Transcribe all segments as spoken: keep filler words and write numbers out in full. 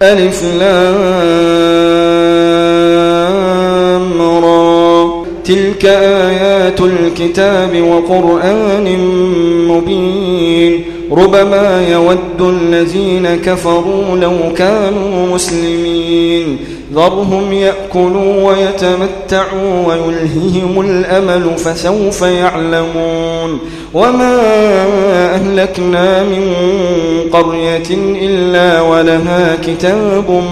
ألف لام را تلك آيات الكتاب وقرآن مبين ربما يود الذين كفروا لو كانوا مسلمين ذرهم يأكلوا ويتمتعوا ويلههم الأمل فسوف يعلمون وما أهلكنا من قرية إلا ولها كتاب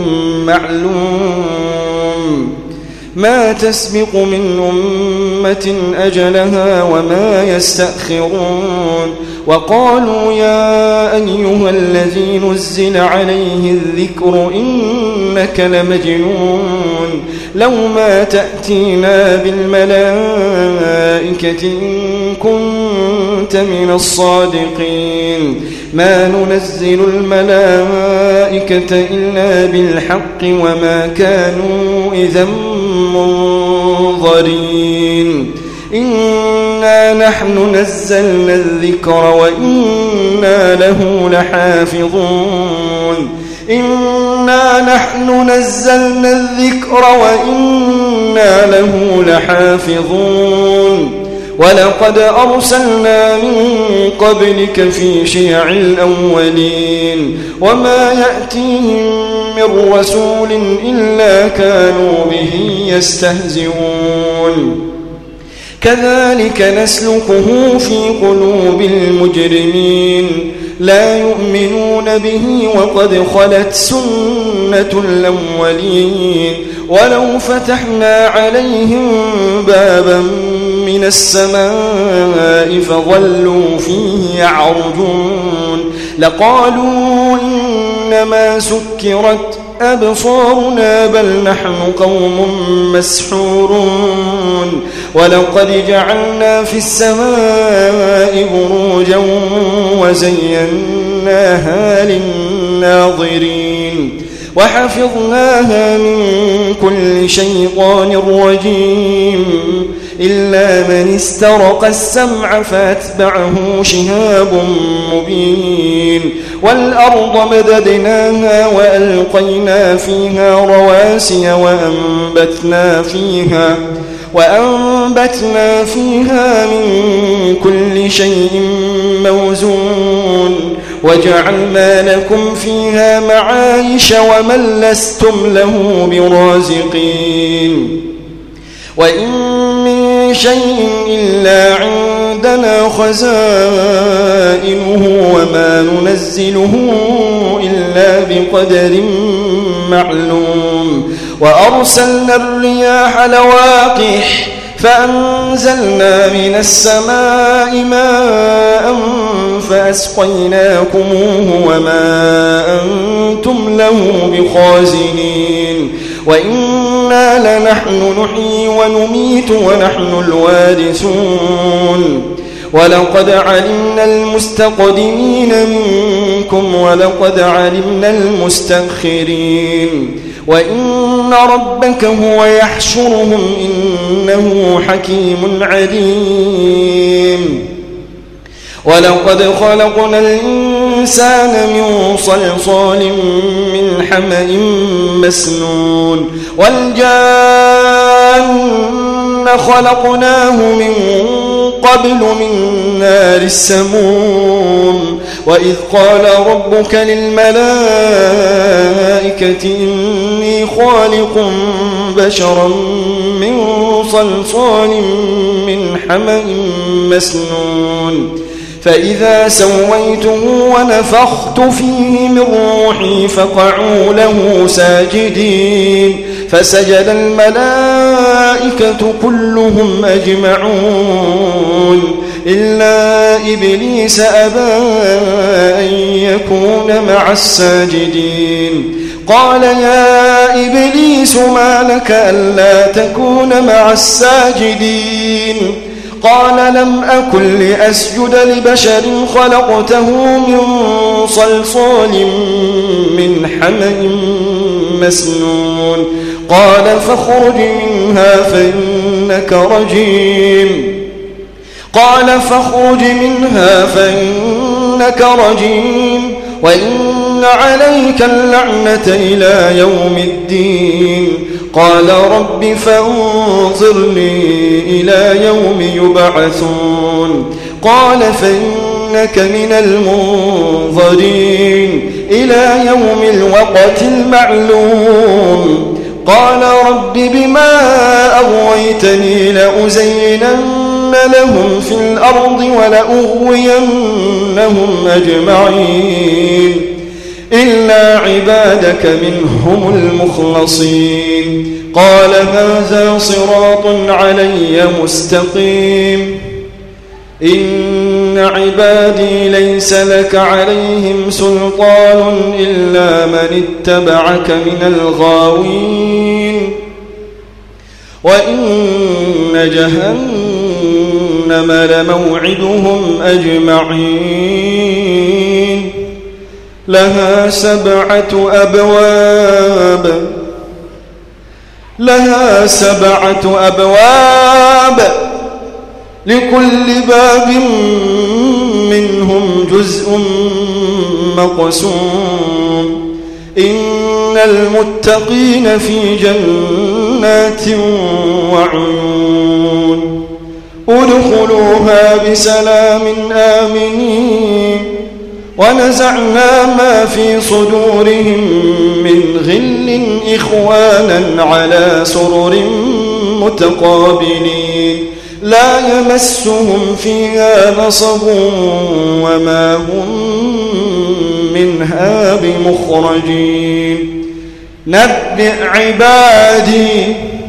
معلوم ما تسبق من أمة أجلها وما يستأخرون وقالوا يا أيها الذي نزل عليه الذكر إنك لمجنون لو ما تأتينا بالملائكة إن كنت من الصادقين ما ننزل الملائكة إلا بالحق وما كانوا إذا منظرين إنا نحن نزلنا الذكر وإنا له لحافظون إنا نحن نزلنا الذكر وإنا له لحافظون ولقد أرسلنا من قبلك في شيع الأولين وما يأتيهم من رسول إلا كانوا به يستهزئون كذلك نسلكه في قلوب المجرمين لا يؤمنون به وقد خلت سنة الأولين ولو فتحنا عليهم بابا من السماء فظلوا فيه يعرجون لقالوا إنما سكرت أبصارنا بل نحن قوم مسحورون ولقد جعلنا في السماء بروجا وزيناها للناظرين وحفظناها من كل شيطان رجيم إلا من استرق السمع فأتبعه شهاب مبين والأرض مددناها وألقينا فيها رواسي وأنبتنا فيها وأنبتنا فيها من كل شيء موزون وجعلنا لكم فيها معايش ومن لستم له برازقين وإن من شيء إلا عندنا خزائنه وما ننزله إلا بقدر معلوم وأرسلنا الرياح لواقح فأنزلنا من السماء ماء فأسقيناكموه وما أنتم له بخازنين وإنا لنحن نحيي ونميت ونحن الوارثون ولقد علمنا المستقدمين منكم ولقد علمنا المستأخرين وإن ربك هو يحشرهم إنه حكيم عليم ولقد خلقنا الإنسان من صلصال من حمأ مسنون والجان خلقناه من قبل من نار السموم وإذ قال ربك للملائكة إني خالق بشرا من صلصال من حمأ مسنون فإذا سويته ونفخت فيه من روحي فقعوا له ساجدين فسجد الملائكة كلهم أجمعون إلا إبليس أبى أن يكون مع الساجدين قال يا إبليس ما لك ألا تكون مع الساجدين قال لم أكن لأسجد لبشر خلقته من صلصال من حمأ مسنون قال فاخرج منها فإنك رجيم قال فاخرج منها فإنك رجيم وإن إن عليك اللعنة إلى يوم الدين قال رب فانظرني إلى يوم يبعثون قال فإنك من المنظرين إلى يوم الوقت المعلوم قال رب بما أغويتني لأزينن لهم في الأرض ولأغوينهم أجمعين إلا عبادك منهم المخلصين قال هذا صراط علي مستقيم إن عبادي ليس لك عليهم سلطان إلا من اتبعك من الغاوين وإن جهنم لموعدهم أجمعين لها سبعة أبواب لها سبعة أبواب لكل باب منهم جزء مقسوم إن المتقين في جنات وعيون ادخلوها بسلام آمنين ونزعنا ما في صدورهم من غل إخوانا على سرر متقابلين لا يمسهم فيها نصب وما هم منها بمخرجين نبئ عبادي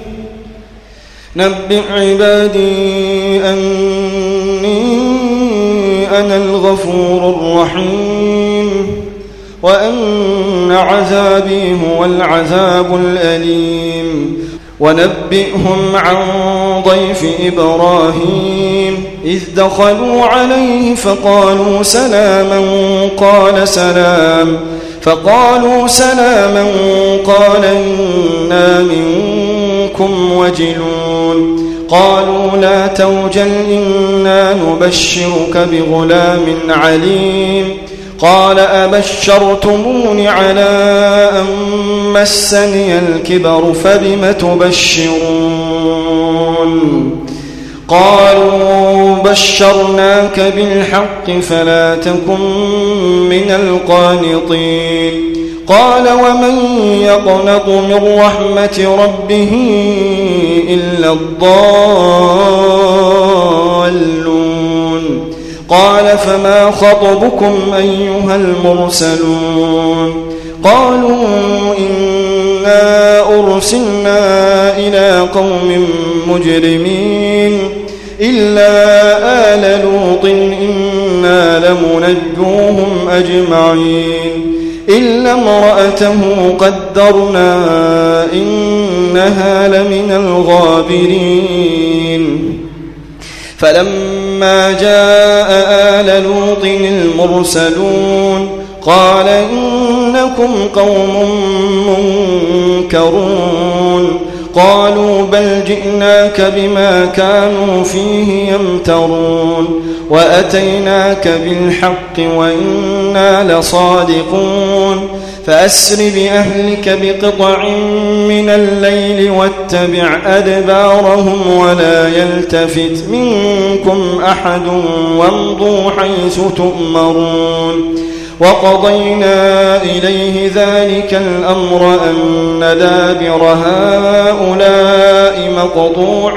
نبئ عبادي أني أنا الغفور الرحيم وأن عذابي هو العذاب الأليم ونبئهم عن ضيف إبراهيم إذ دخلوا عليه فقالوا سلاما قال سلام فقالوا سلاما قال إنا منكم وجلون قالوا لا توجل إنا نبشرك بغلام عليم قال أبشرتموني على أن مسني الكبر فبم تبشرون قالوا بشرناك بالحق فلا تكن من القانطين قال ومن يقنط من رحمة ربه إلا الضالون قال فما خطبكم أيها المرسلون قالوا إنا أرسلنا إلى قوم مجرمين إلا آل لوط إنا لمنجوهم أجمعين إلا امرأته قدرنا إنها لمن الغابرين فلما جاء آل لوط المرسلون قال إنكم قوم منكرون قالوا بل جئناك بما كانوا فيه يمترون وأتيناك بالحق وإنا لصادقون فأسر بأهلك بقطع من الليل واتبع أدبارهم ولا يلتفت منكم أحد وامضوا حيث تؤمرون وقضينا إليه ذلك الأمر أن دابر هؤلاء مقطوع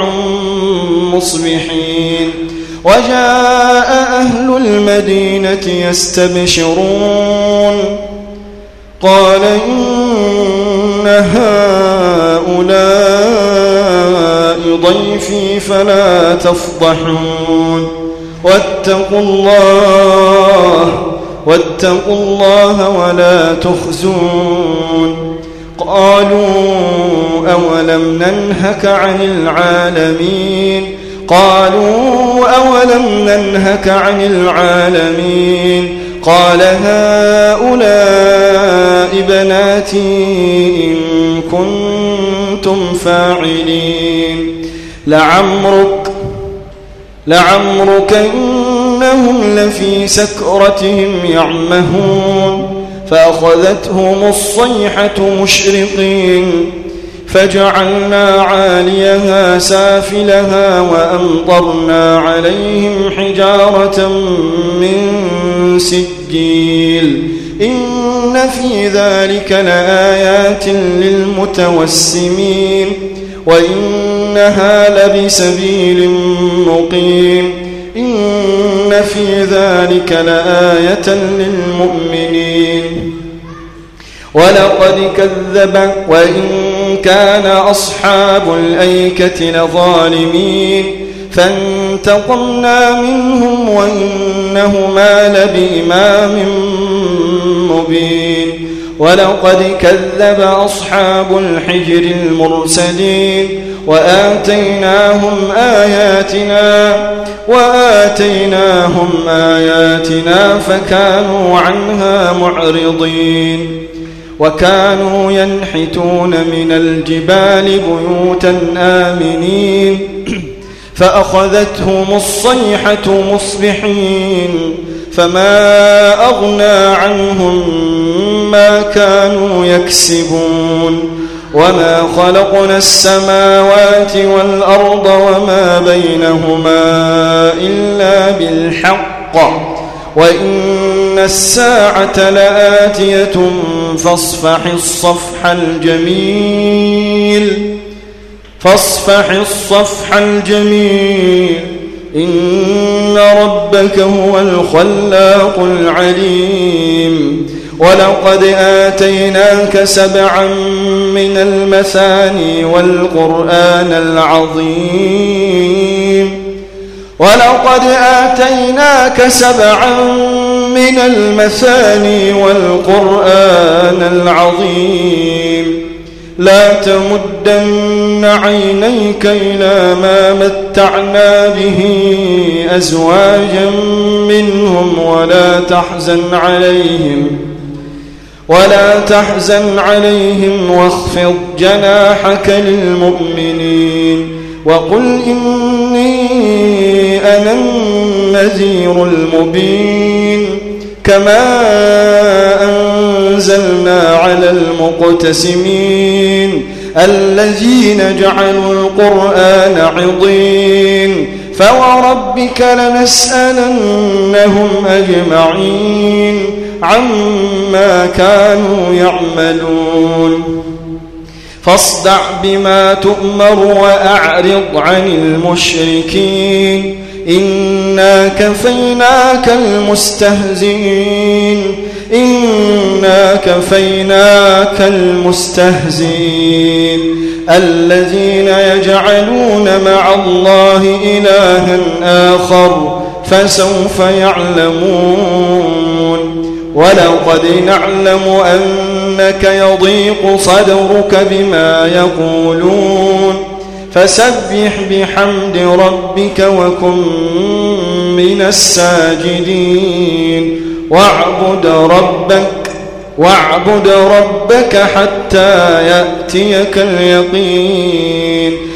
مصبحين وجاء أهل المدينة يستبشرون قال إن هؤلاء ضيفي فلا تفضحون واتقوا الله واتقوا الله ولا تخزون قالوا أولم ننهك عن العالمين قالوا أولم ننهك عن العالمين قال هؤلاء بناتي إن كنتم فاعلين لعمرك لعمرك إنهم لفي سكرتهم يعمهون فأخذتهم الصيحة مشرقين فجعلنا عاليها سافلها وأمطرنا عليهم حجارة من سجيل إن في ذلك لآيات للمتوسمين وإنها لبسبيل مقيم إن في ذلك لآية للمؤمنين ولقد كذب وإن كان أصحاب الأيكة لظالمين فانتقمنا منهم وإنهما لبإمام مبين ولقد كذب أصحاب الحجر المرسلين وآتيناهم آياتنا وآتيناهم آياتنا فكانوا عنها معرضين وكانوا ينحتون من الجبال بيوتا آمنين فأخذتهم الصيحة مصبحين فما أغنى عنهم ما كانوا يكسبون وما خلقنا السماوات والأرض وما بينهما إلا بالحق وإن الساعة لآتية فاصفح الصفح الجميل فاصفح الصفح الجميل إن ربك هو الخلاق العليم ولقد آتيناك سبعا من المثاني والقرآن العظيم ولقد آتيناك سبعا من المثاني والقرآن العظيم لا تمدن عينيك إلى ما متعنا به أزواجا منهم ولا تحزن عليهم ولا تحزن عليهم واخفض جناحك للمؤمنين وقل إني أنا النذير المبين كما أنزلنا على المقتسمين الذين جعلوا القرآن عضين فوربك لنسألنهم أجمعين عما كانوا يعملون فاصدع بما تؤمر وأعرض عن المشركين إنا كفيناك المستهزئين إنا كفيناك المستهزئين الذين يجعلون مع الله إلها آخر فسوف يعلمون ولقد نعلم أنك يضيق صدرك بما يقولون فسبح بحمد ربك وكن من الساجدين واعبد ربك واعبد ربك حتى يأتيك اليقين